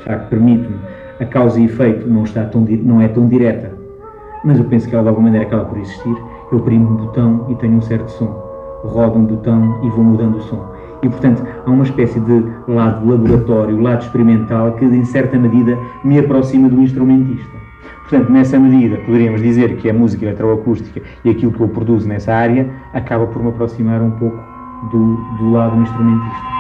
de facto permite-me, a causa e efeito não é tão direta, mas eu penso que ela de alguma maneira acaba por existir. Eu primo um botão e tenho um certo som, rodo um botão e vou mudando o som. E, portanto, há uma espécie de lado laboratório, lado experimental, que, em certa medida, me aproxima do instrumentista. Portanto, nessa medida, poderíamos dizer que a música eletroacústica e aquilo que eu produzo nessa área acaba por me aproximar um pouco do lado instrumentista.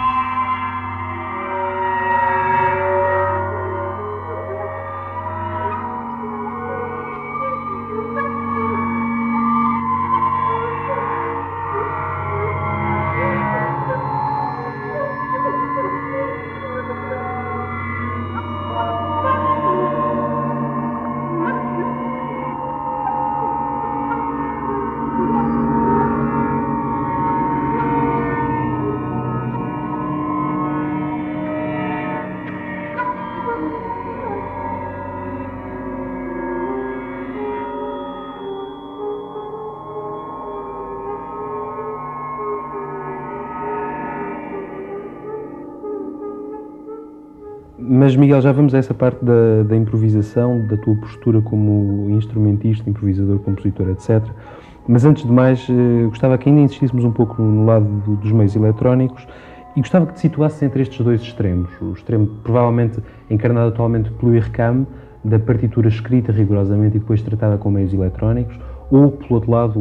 Mas, Miguel, já vamos a essa parte da improvisação, da tua postura como instrumentista, improvisador, compositor, etc. Mas, antes de mais, gostava que ainda insistíssemos um pouco no lado dos meios eletrónicos e gostava que te situasses entre estes dois extremos. O extremo, provavelmente, encarnado atualmente pelo IRCAM, da partitura escrita rigorosamente e depois tratada com meios eletrónicos, ou, pelo outro lado,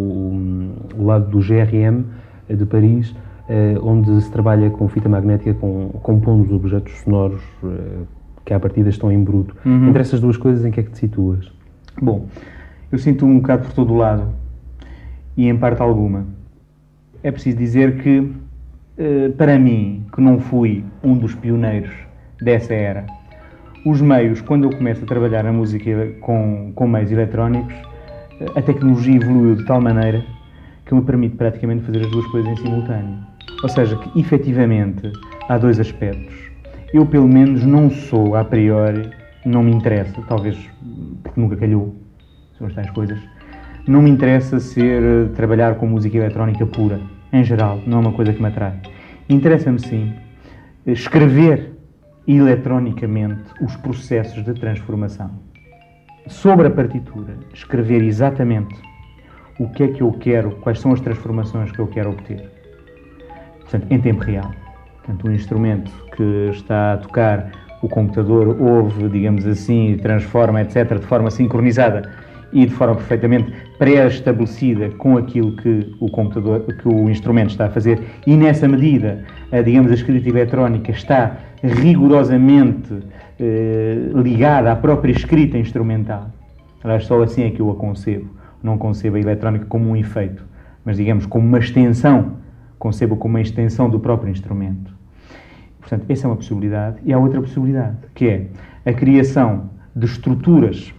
o lado do GRM de Paris, onde se trabalha com fita magnética, compondo os objetos sonoros que à partida estão em bruto. Entre essas duas coisas, em que é que te situas? Bom, eu sinto um bocado por todo o lado, e em parte alguma. É preciso dizer que, para mim, que não fui um dos pioneiros dessa era, os meios, quando eu começo a trabalhar na música com meios eletrónicos, a tecnologia evoluiu de tal maneira que me permite praticamente fazer as duas coisas em simultâneo. Ou seja, que efetivamente há dois aspectos. Eu, pelo menos, não sou, a priori, não me interessa, talvez porque nunca calhou, são as tais coisas, não me interessa trabalhar com música eletrónica pura, em geral, não é uma coisa que me atrai. Interessa-me, sim, escrever eletronicamente os processos de transformação. Sobre a partitura, escrever exatamente o que é que eu quero, quais são as transformações que eu quero obter. Portanto, em tempo real. Portanto, o instrumento que está a tocar, o computador ouve, digamos assim, transforma, etc., de forma sincronizada e de forma perfeitamente pré-estabelecida com aquilo que o instrumento está a fazer, e nessa medida, digamos, a escrita eletrónica está rigorosamente ligada à própria escrita instrumental. Aliás, só assim é que eu a concebo. Não concebo a eletrónica como um efeito, mas, digamos, como uma extensão, concebo como uma extensão do próprio instrumento. Portanto, essa é uma possibilidade. E há outra possibilidade, que é a criação de estruturas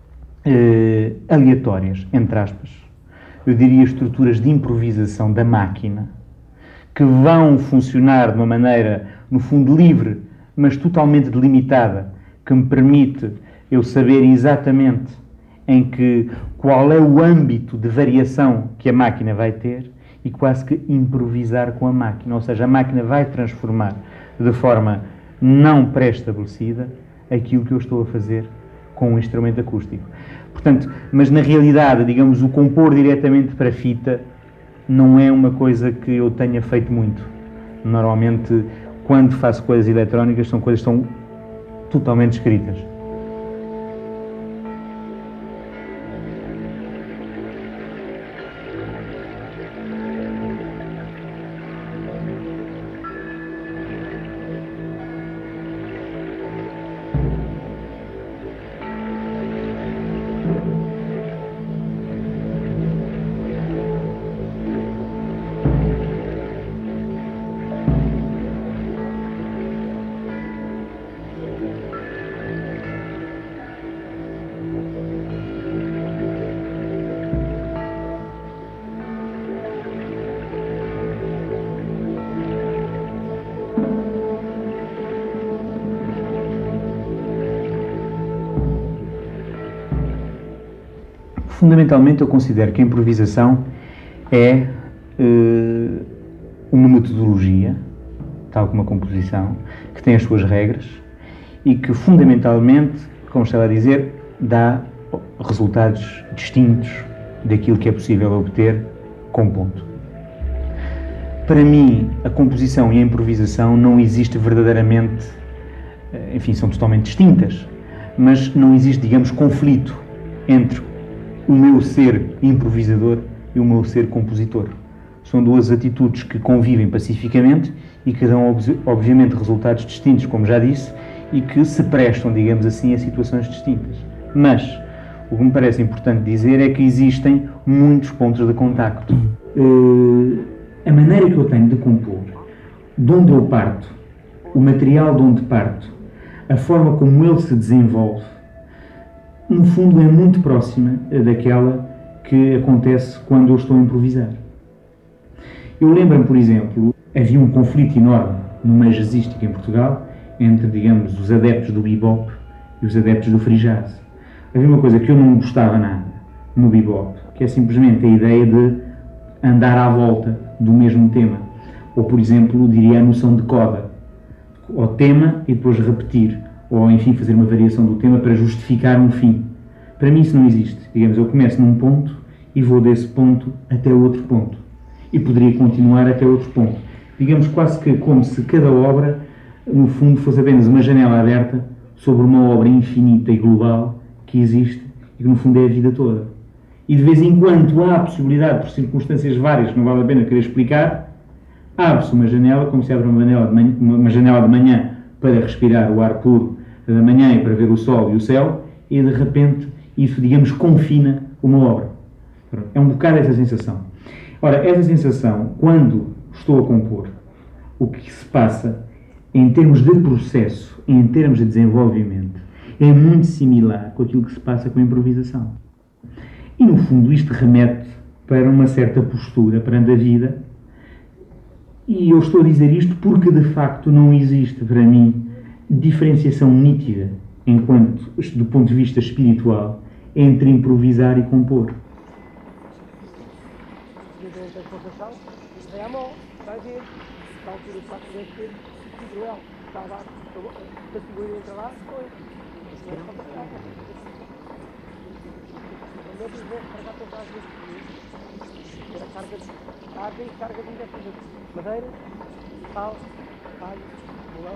aleatórias, entre aspas. Eu diria estruturas de improvisação da máquina, que vão funcionar de uma maneira, no fundo, livre, mas totalmente delimitada, que me permite eu saber exatamente qual é o âmbito de variação que a máquina vai ter e quase que improvisar com a máquina. Ou seja, a máquina vai transformar de forma não pré-estabelecida aquilo que eu estou a fazer com um instrumento acústico. Portanto, mas na realidade, digamos, o compor diretamente para fita não é uma coisa que eu tenha feito muito. Normalmente, quando faço coisas eletrónicas, são coisas que estão totalmente escritas. Fundamentalmente, eu considero que a improvisação é uma metodologia, tal como a composição, que tem as suas regras e que, fundamentalmente, como estava a dizer, dá resultados distintos daquilo que é possível obter com ponto. Para mim, a composição e a improvisação não existe verdadeiramente, enfim, são totalmente distintas, mas não existe, digamos, conflito entre o meu ser improvisador e o meu ser compositor. São duas atitudes que convivem pacificamente e que dão, obviamente, resultados distintos, como já disse, e que se prestam, digamos assim, a situações distintas. Mas o que me parece importante dizer é que existem muitos pontos de contacto. A maneira que eu tenho de compor, de onde eu parto, o material de onde parto, a forma como ele se desenvolve, no fundo é muito próxima daquela que acontece quando eu estou a improvisar. Eu lembro-me, por exemplo, havia um conflito enorme no meio jazzístico em Portugal entre, digamos, os adeptos do bebop e os adeptos do free jazz. Havia uma coisa que eu não gostava nada no bebop, que é simplesmente a ideia de andar à volta do mesmo tema. Ou, por exemplo, diria a noção de coda. Ou tema e depois repetir. Ou, enfim, fazer uma variação do tema para justificar um fim. Para mim isso não existe. Digamos, eu começo num ponto e vou desse ponto até outro ponto. E poderia continuar até outro ponto. Digamos quase que como se cada obra, no fundo, fosse apenas uma janela aberta sobre uma obra infinita e global que existe e que, no fundo, é a vida toda. E de vez em quando há a possibilidade, por circunstâncias várias que não vale a pena querer explicar, abre-se uma janela, como se abre uma janela de manhã para respirar o ar puro da manhã e para ver o sol e o céu, e de repente isso, digamos, confina uma obra. É um bocado essa sensação. Ora, essa sensação, quando estou a compor, o que se passa em termos de processo, em termos de desenvolvimento, é muito similar com aquilo que se passa com a improvisação. E, no fundo, isto remete para uma certa postura perante a vida. E eu estou a dizer isto porque, de facto, não existe, para mim, diferenciação nítida, enquanto, do ponto de vista espiritual, entre improvisar e compor. Carga de madeira, pau, palho, bolão.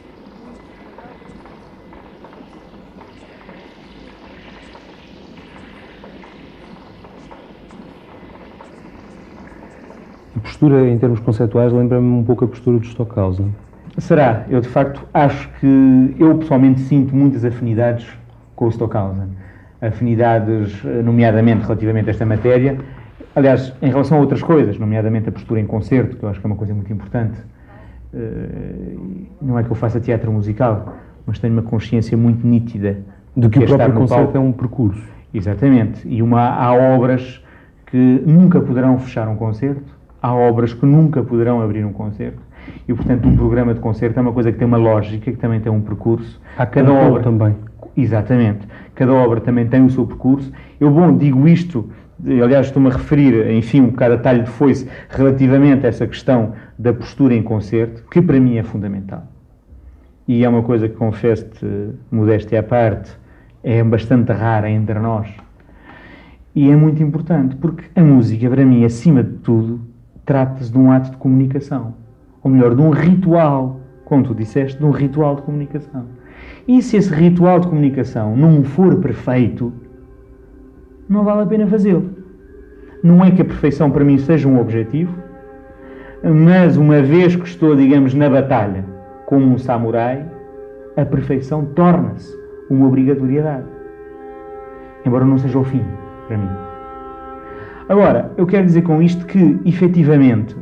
A postura, em termos conceituais, lembra-me um pouco a postura de Stockhausen. Será? Eu, de facto, acho que eu, pessoalmente, sinto muitas afinidades com o Stockhausen. Afinidades, nomeadamente, relativamente a esta matéria. Aliás, em relação a outras coisas, nomeadamente a postura em concerto, que eu acho que é uma coisa muito importante. Não é que eu faça teatro musical, mas tenho uma consciência muito nítida de que o próprio concerto é um percurso. Exatamente. E há obras que nunca poderão fechar um concerto, há obras que nunca poderão abrir um concerto. E, portanto, um programa de concerto é uma coisa que tem uma lógica, que também tem um percurso. Há cada obra também. Exatamente. Cada obra também tem o seu percurso. Eu, digo isto, aliás, estou-me a referir, enfim, um bocado a talho de foice, relativamente a essa questão da postura em concerto, que para mim é fundamental. E é uma coisa que, confesso-te, modéstia à parte, é bastante rara entre nós. E é muito importante, porque a música, para mim, acima de tudo, trata-se de um ato de comunicação. Ou melhor, de um ritual, como tu disseste, de um ritual de comunicação. E se esse ritual de comunicação não for perfeito, não vale a pena fazê-lo. Não é que a perfeição para mim seja um objetivo, mas uma vez que estou, digamos, na batalha como um samurai, a perfeição torna-se uma obrigatoriedade. Embora não seja o fim, para mim. Agora, eu quero dizer com isto que, efetivamente,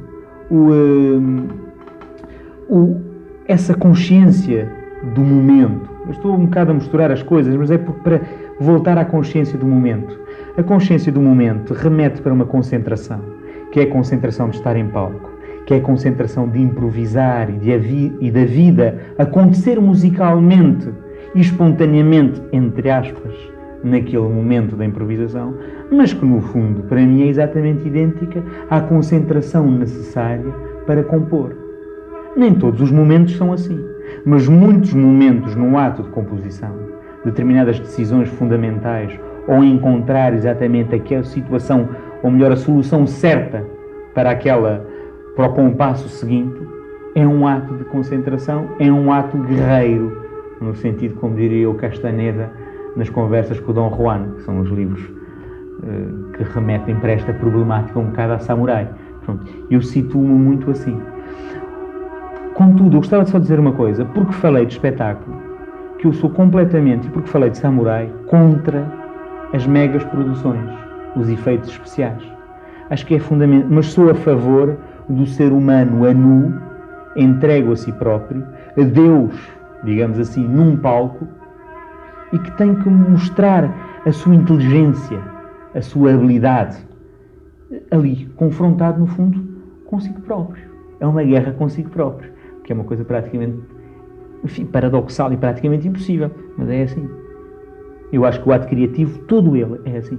essa consciência do momento, eu estou um bocado a misturar as coisas, mas é para voltar à consciência do momento. A consciência do momento remete para uma concentração, que é a concentração de estar em palco, que é a concentração de improvisar e da vida acontecer musicalmente e espontaneamente, entre aspas, naquele momento da improvisação, mas que no fundo, para mim, é exatamente idêntica à concentração necessária para compor. Nem todos os momentos são assim. mas muitos momentos no ato de composição, determinadas decisões fundamentais, ou encontrar exatamente aquela situação, ou melhor, a solução certa para o compasso seguinte, é um ato de concentração, é um ato guerreiro, no sentido, como diria o Castaneda, nas conversas com o Dom Juan, que são os livros que remetem para esta problemática um bocado a samurai. Pronto, eu situo-me muito assim. Contudo, eu gostava de só dizer uma coisa, porque falei de espetáculo, que eu sou completamente, e porque falei de samurai, contra as megas produções, os efeitos especiais. Acho que é fundamental, mas sou a favor do ser humano a nu, entregue a si próprio, a Deus, digamos assim, num palco, e que tem que mostrar a sua inteligência, a sua habilidade, ali, confrontado, no fundo, consigo próprio. É uma guerra consigo próprio, que é uma coisa praticamente, enfim, paradoxal e praticamente impossível, mas é assim. Eu acho que o ato criativo, todo ele, é assim.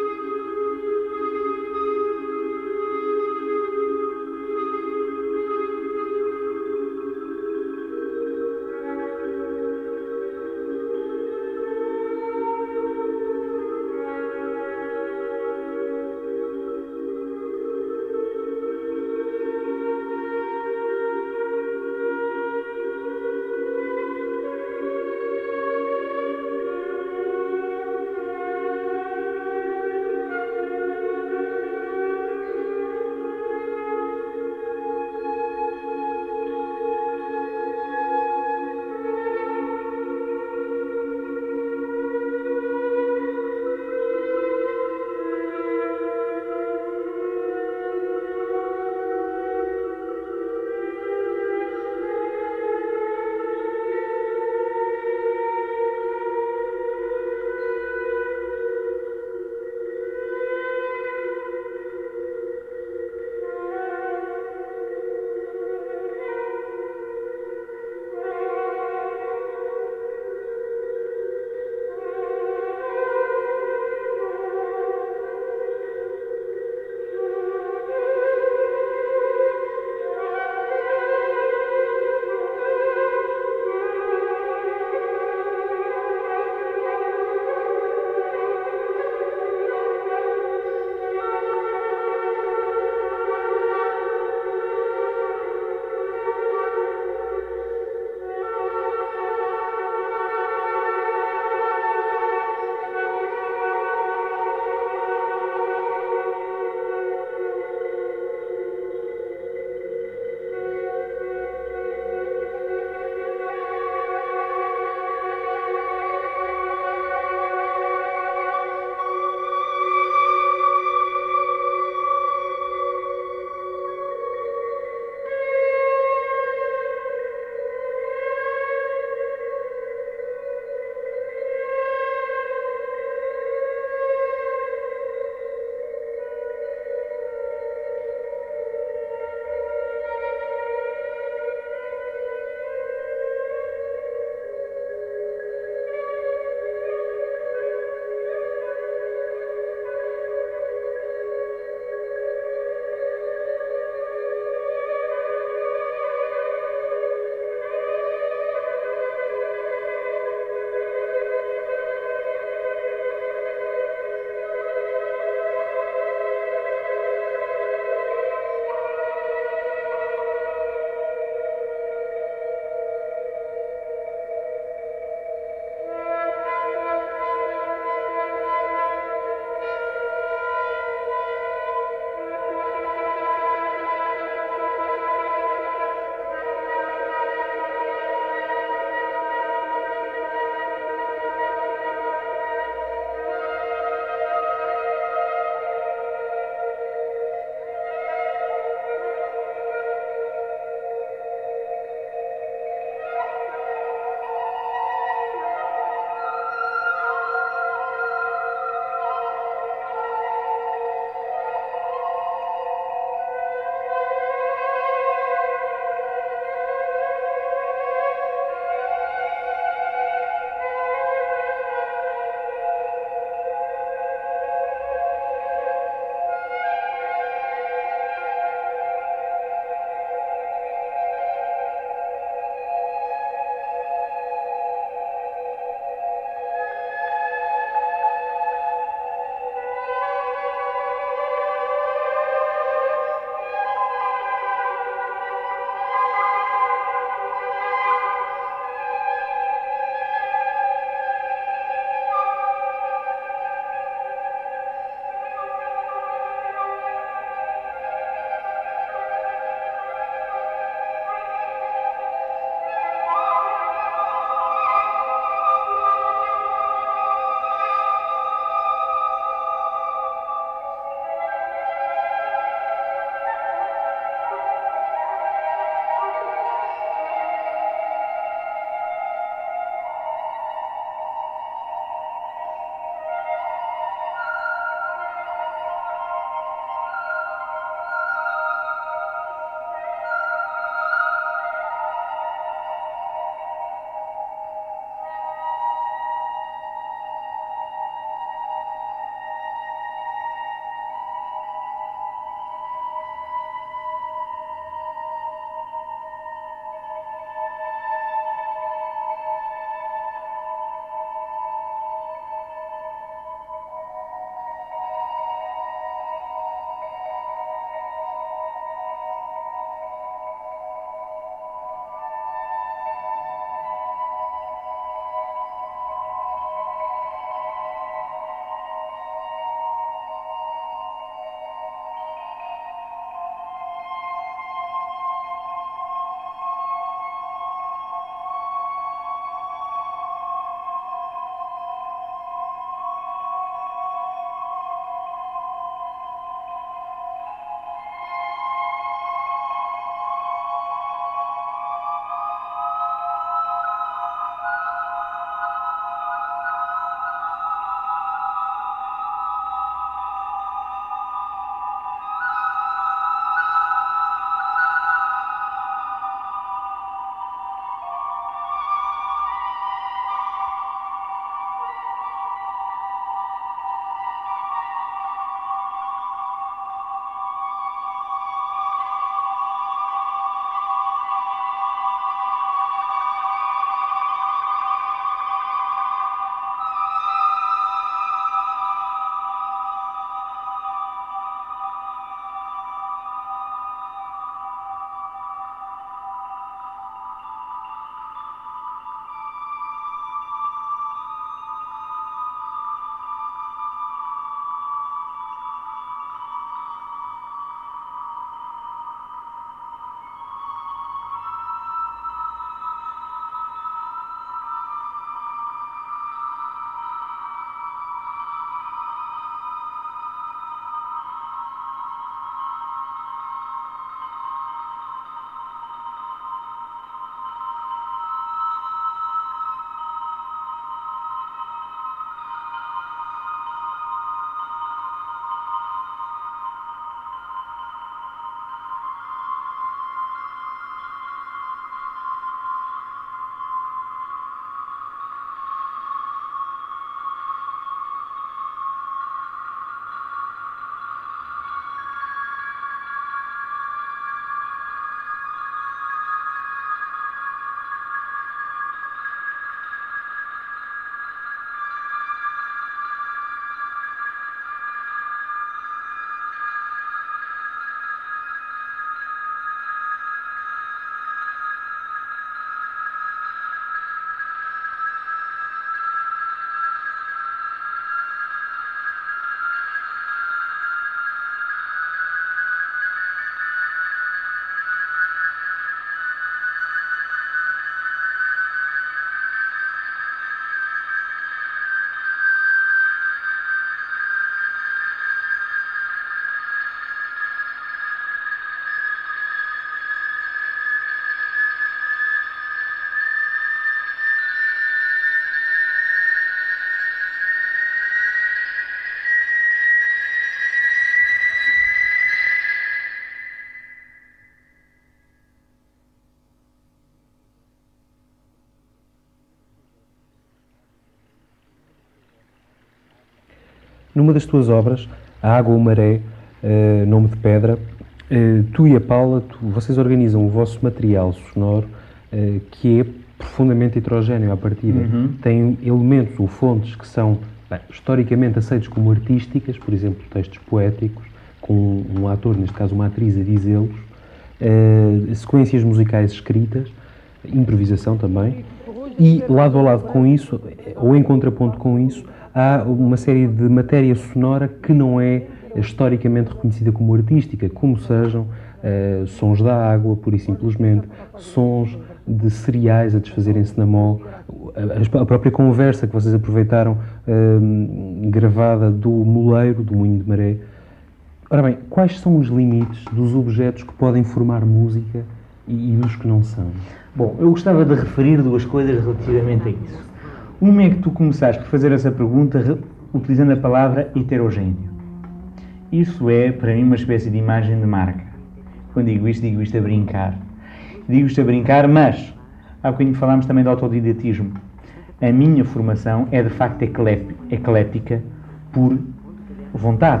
Numa das tuas obras, A Água ou Maré, Nome de Pedra, tu e a Paula, vocês organizam o vosso material sonoro, que é profundamente heterogéneo à partida. Tem elementos ou fontes que são historicamente aceitos como artísticas, por exemplo, textos poéticos, com um ator, neste caso uma atriz, a dizê-los, sequências musicais escritas, improvisação também, e lado a lado com isso, ou em contraponto com isso, há uma série de matéria sonora que não é historicamente reconhecida como artística, como sejam sons da água, pura e simplesmente, sons de cereais a desfazerem-se na mole, a própria conversa que vocês aproveitaram, gravada do moleiro, do Moinho de Maré. Ora bem, quais são os limites dos objetos que podem formar música e dos que não são? Bom, eu gostava de referir duas coisas relativamente a isso. Uma é que tu começaste por fazer essa pergunta utilizando a palavra heterogéneo. Isso é, para mim, uma espécie de imagem de marca. Quando digo isto a brincar. Digo isto a brincar, mas há bocadinho falámos também de autodidatismo. A minha formação é, de facto, eclética por vontade.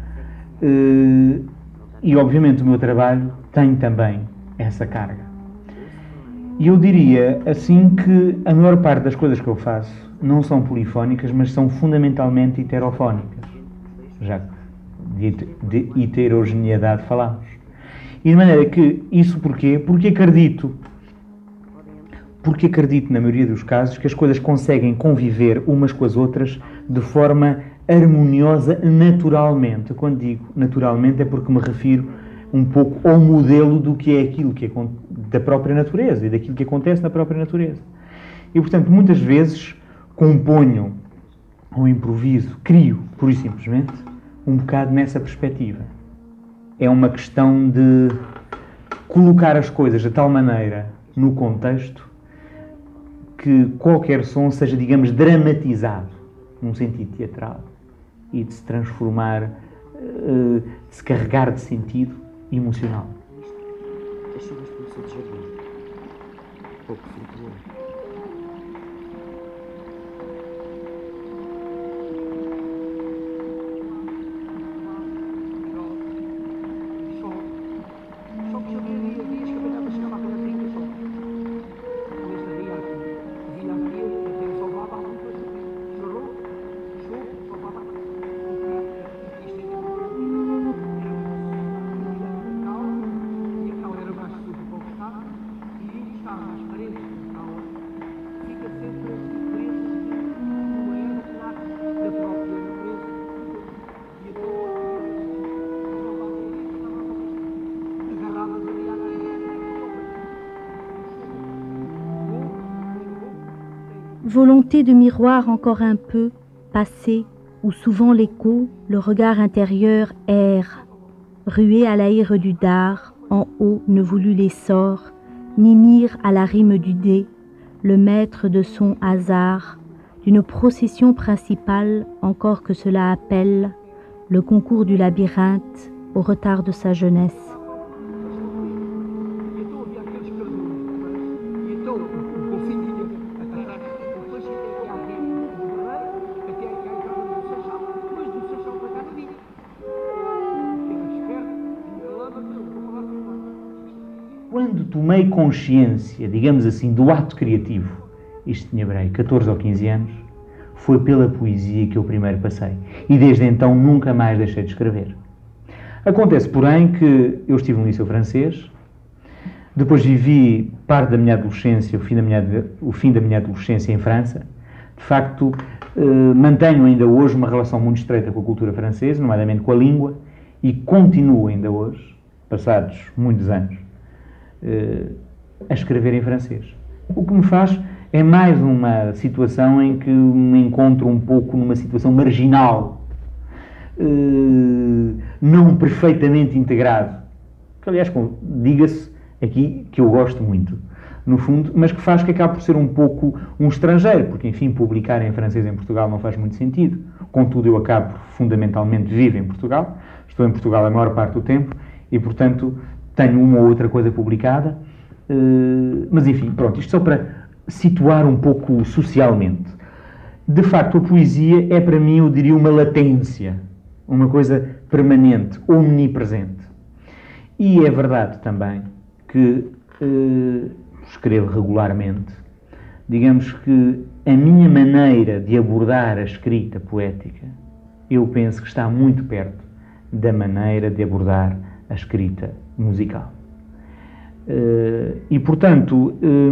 E, obviamente, o meu trabalho tem também essa carga. E eu diria, assim, que a maior parte das coisas que eu faço não são polifónicas, mas são fundamentalmente heterofónicas. Já que de heterogeneidade falámos. E de maneira que, isso porquê? Porque acredito, na maioria dos casos, que as coisas conseguem conviver umas com as outras de forma harmoniosa naturalmente. Quando digo naturalmente é porque me refiro um pouco ao modelo do que é aquilo que é da própria natureza e daquilo que acontece na própria natureza. E, portanto, muitas vezes componho ou improviso, crio, pura e simplesmente, um bocado nessa perspectiva. É uma questão de colocar as coisas de tal maneira no contexto que qualquer som seja, digamos, dramatizado num sentido teatral e de se transformar, de se carregar de sentido emocional. As chuvas começou de jardim. Pouco flutuou. Só que havia dias que a velhada chegava a pegar 30 só. Nesta via aqui, via aqui, até salvava a luta. Chorou, salvava a luta. Isto é e a cal era mais tudo para o estado, e estava nas paredes da cal, fica sempre preso no erro da própria natureza. E então, agarradas ali à Volonté de miroir encore un peu, passé, où souvent l'écho, le regard intérieur erre, rué à l'âire du dard, en haut ne voulut l'essor, ni mire à la rime du dé, le maître de son hasard, d'une procession principale, encore que cela appelle, le concours du labyrinthe, au retard de sa jeunesse. Quando tomei consciência, digamos assim, do ato criativo, isto tinha 14 ou 15 anos, foi pela poesia que eu primeiro passei. E desde então nunca mais deixei de escrever. Acontece, porém, que eu estive no liceu francês, depois vivi parte da minha adolescência, o fim da minha adolescência em França. De facto, mantenho ainda hoje uma relação muito estreita com a cultura francesa, nomeadamente com a língua, e continuo ainda hoje, passados muitos anos, a escrever em francês. O que me faz é mais uma situação em que me encontro um pouco numa situação marginal, não perfeitamente integrado, que aliás, diga-se aqui que eu gosto muito, no fundo, mas que faz que acabe por ser um pouco um estrangeiro, porque enfim, publicar em francês em Portugal não faz muito sentido. Contudo, eu acabo fundamentalmente vivo em Portugal, estou em Portugal a maior parte do tempo e, portanto, tenho uma ou outra coisa publicada, mas enfim, pronto, isto só para situar um pouco socialmente. De facto, a poesia é para mim, eu diria, uma latência, uma coisa permanente, omnipresente. E é verdade também que escrevo regularmente. Digamos que a minha maneira de abordar a escrita poética, eu penso que está muito perto da maneira de abordar a escrita musical. E, portanto,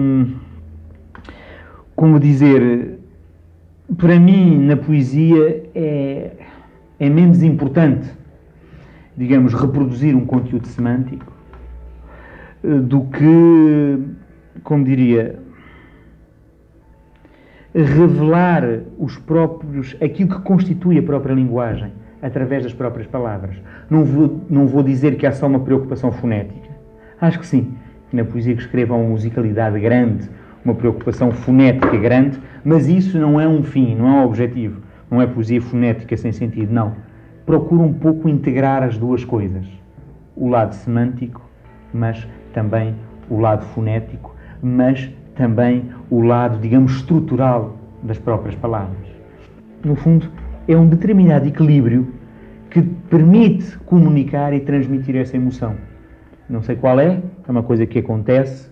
como dizer, para mim, na poesia é menos importante, digamos, reproduzir um conteúdo semântico do que, como diria, revelar aquilo que constitui a própria linguagem através das próprias palavras. Não vou dizer que há só uma preocupação fonética. Acho que sim, que na poesia que escrevo há uma musicalidade grande, uma preocupação fonética grande, mas isso não é um fim, não é um objetivo. Não é poesia fonética sem sentido, não. Procuro um pouco integrar as duas coisas. O lado semântico, mas também o lado fonético, mas também o lado, digamos, estrutural das próprias palavras. No fundo, é um determinado equilíbrio que permite comunicar e transmitir essa emoção. Não sei qual é uma coisa que acontece,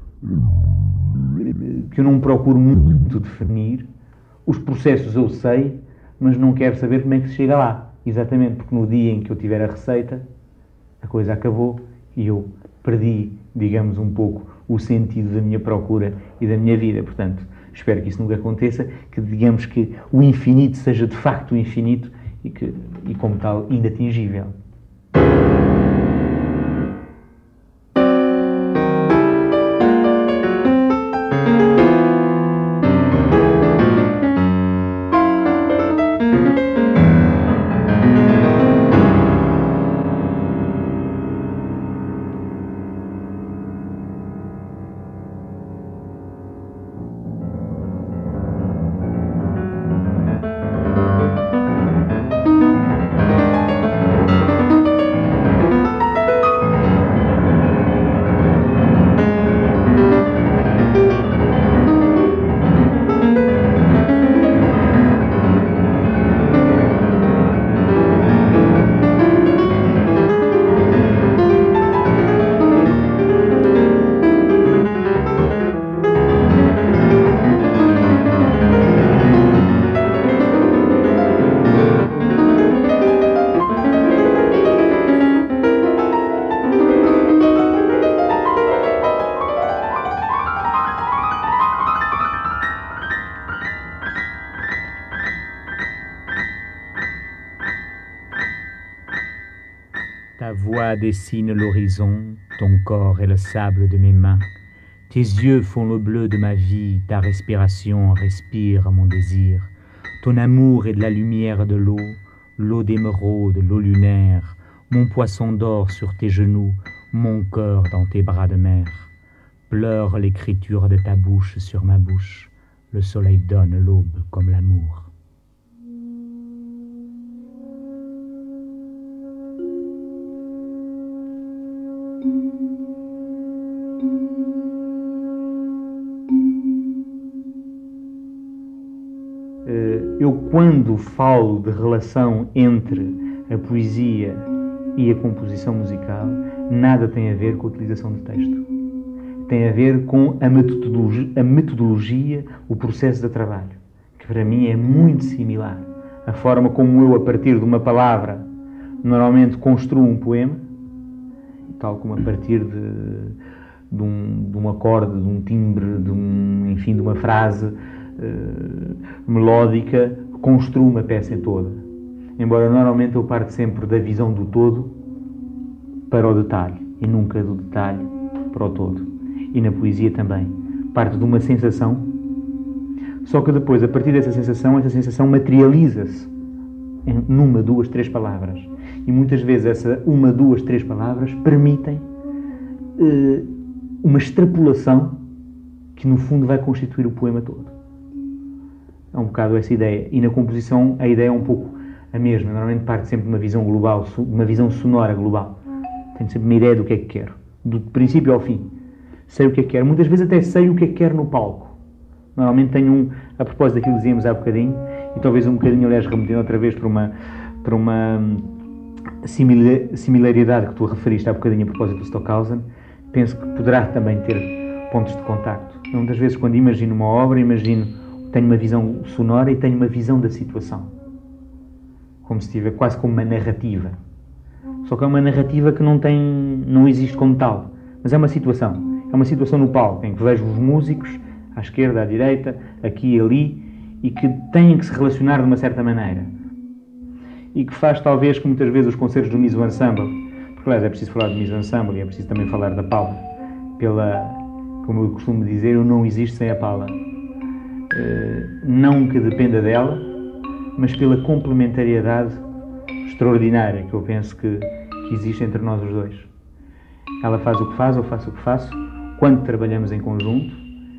que eu não procuro muito definir. Os processos eu sei, mas não quero saber como é que se chega lá. Exatamente, porque no dia em que eu tiver a receita, a coisa acabou e eu perdi, digamos, um pouco o sentido da minha procura e da minha vida. Portanto, espero que isso nunca aconteça, que digamos que o infinito seja de facto o infinito e como tal, inatingível. Ta voix dessine l'horizon, ton corps est le sable de mes mains. Tes yeux font le bleu de ma vie, ta respiration respire mon désir. Ton amour est de la lumière de l'eau d'émeraude, l'eau lunaire. Mon poisson d'or sur tes genoux, mon cœur dans tes bras de mer. Pleure l'écriture de ta bouche sur ma bouche. Le soleil donne l'aube comme l'amour. Eu, quando falo de relação entre a poesia e a composição musical, nada tem a ver com a utilização de texto. Tem a ver com a metodologia, o processo de trabalho, que para mim é muito similar. A forma como eu, a partir de uma palavra, normalmente construo um poema, tal como a partir de um acorde, de um timbre, de uma frase melódica, construo uma peça toda. Embora normalmente eu parto sempre da visão do todo para o detalhe, e nunca do detalhe para o todo. E na poesia também. Parto de uma sensação, só que depois, a partir dessa sensação, essa sensação materializa-se em uma, duas, três palavras. E muitas vezes essa uma, duas, três palavras permitem uma extrapolação que no fundo vai constituir o poema todo. É um bocado essa ideia. E na composição a ideia é um pouco a mesma. Normalmente parte sempre de uma visão global, de uma visão sonora global. Tenho sempre uma ideia do que é que quero, do princípio ao fim. Sei o que é que quero. Muitas vezes até sei o que é que quero no palco, Normalmente tenho a propósito daquilo que dizíamos há bocadinho, e talvez um bocadinho, aliás, remetendo outra vez para uma similaridade que tu referiste há bocadinho a propósito do Stockhausen, penso que poderá também ter pontos de contacto. Muitas vezes, quando imagino uma obra, tenho uma visão sonora e tenho uma visão da situação. Como se tivesse quase como uma narrativa. Só que é uma narrativa que não existe como tal, mas é uma situação. É uma situação no palco, em que vejo os músicos, à esquerda, à direita, aqui e ali, e que têm que se relacionar de uma certa maneira. E que faz talvez que muitas vezes os concertos do Miso Ensemble, porque aliás é preciso falar do Miso Ensemble e é preciso também falar da Paula, como eu costumo dizer, eu não existo sem a Paula. Não que dependa dela, mas pela complementariedade extraordinária que eu penso que existe entre nós os dois. Ela faz o que faz, eu faço o que faço. Quando trabalhamos em conjunto,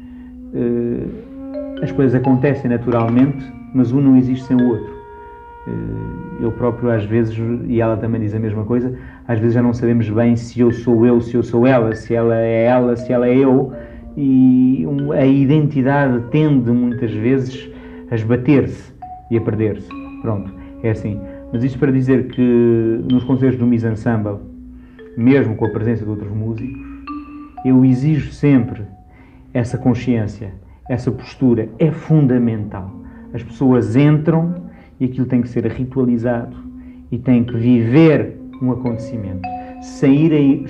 as coisas acontecem naturalmente, mas um não existe sem o outro. Eu próprio às vezes, e ela também diz a mesma coisa, às vezes já não sabemos bem se eu sou eu, se eu sou ela, se ela é eu, e a identidade tende muitas vezes a esbater-se e a perder-se. Pronto, é assim. Mas isto para dizer que nos concertos do Miso Ensemble, mesmo com a presença de outros músicos, eu exijo sempre essa consciência, essa postura, é fundamental. As pessoas entram e aquilo tem que ser ritualizado e tem que viver um acontecimento. Se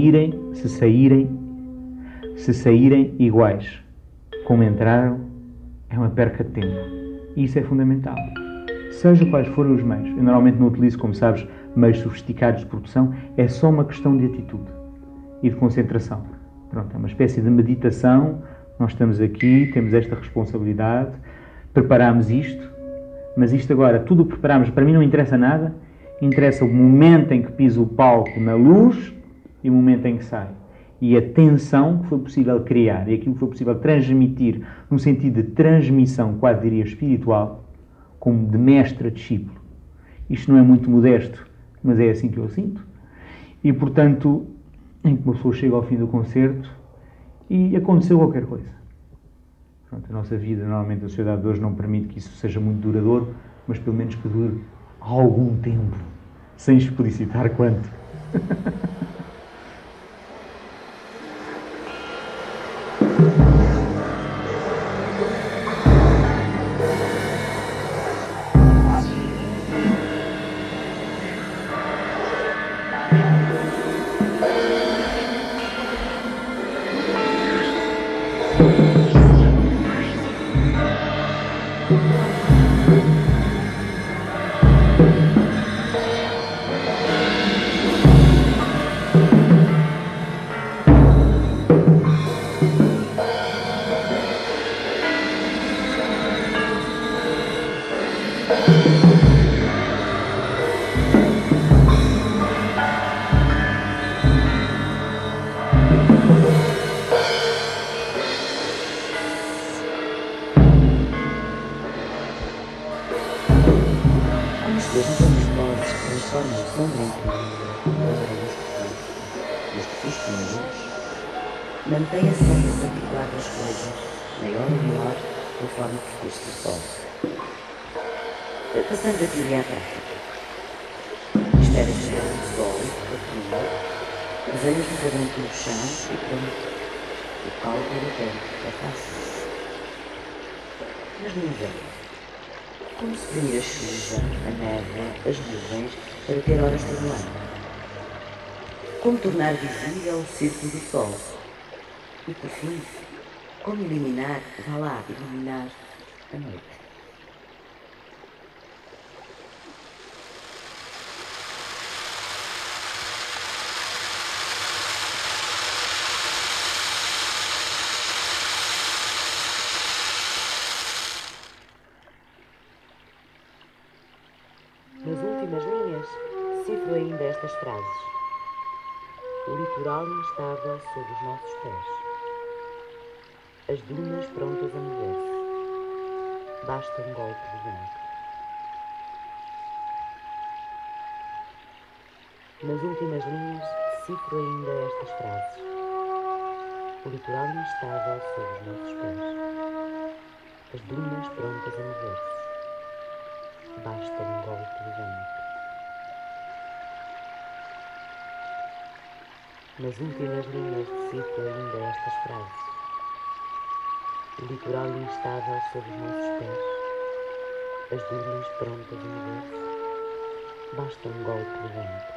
saírem iguais como entraram, é uma perca de tempo. E isso é fundamental. Seja quais forem os meios, eu normalmente não utilizo, como sabes, meios sofisticados de produção, é só uma questão de atitude e de concentração. Pronto, é uma espécie de meditação, nós estamos aqui, temos esta responsabilidade, preparámos isto, mas isto agora, tudo o que preparámos, para mim não interessa nada, interessa o momento em que piso o palco na luz e o momento em que sai. E a tensão que foi possível criar e aquilo que foi possível transmitir, no sentido de transmissão, quase diria espiritual, como de mestre a discípulo. Isto não é muito modesto, mas é assim que eu sinto. E, portanto, em que uma pessoa chega ao fim do concerto e aconteceu qualquer coisa. Pronto, a nossa vida, normalmente a sociedade de hoje não permite que isso seja muito duradouro, mas pelo menos que dure algum tempo, sem explicitar quanto. Mantenha sempre o particular das coisas, maior ou menor, conforme o percurso do sol. Passando a teoria à prática. Espera chegar o sol, a caminho, desenhos de radante no chão e pronto. O cálculo do tempo é fácil. Mas no inverno, como se prevenir a chuva, a névoa, as nuvens, para ter horas todo o ano? Como tornar visível o círculo do sol? E por fim, como eliminar a noite? Nas últimas linhas, cifro ainda estas frases. O litoral instável sob os nossos pés. As dunas prontas a mover-se. Basta um golpe de vento. Nas últimas linhas, cifro ainda estas frases. O litoral instável sob os nossos pés. as dunas prontas a mover-se. Basta um golpe de vento. Nas últimas linhas decifro ainda estas frases. O litoral instável sob os nossos pés, as dunas prontas a mover-se. Basta um golpe de vento.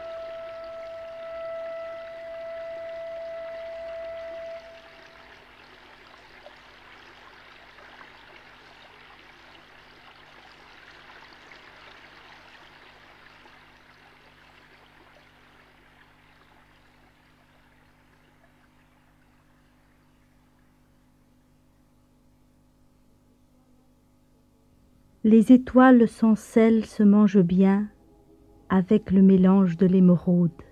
Les étoiles sans sel se mangent bien avec le mélange de l'émeraude.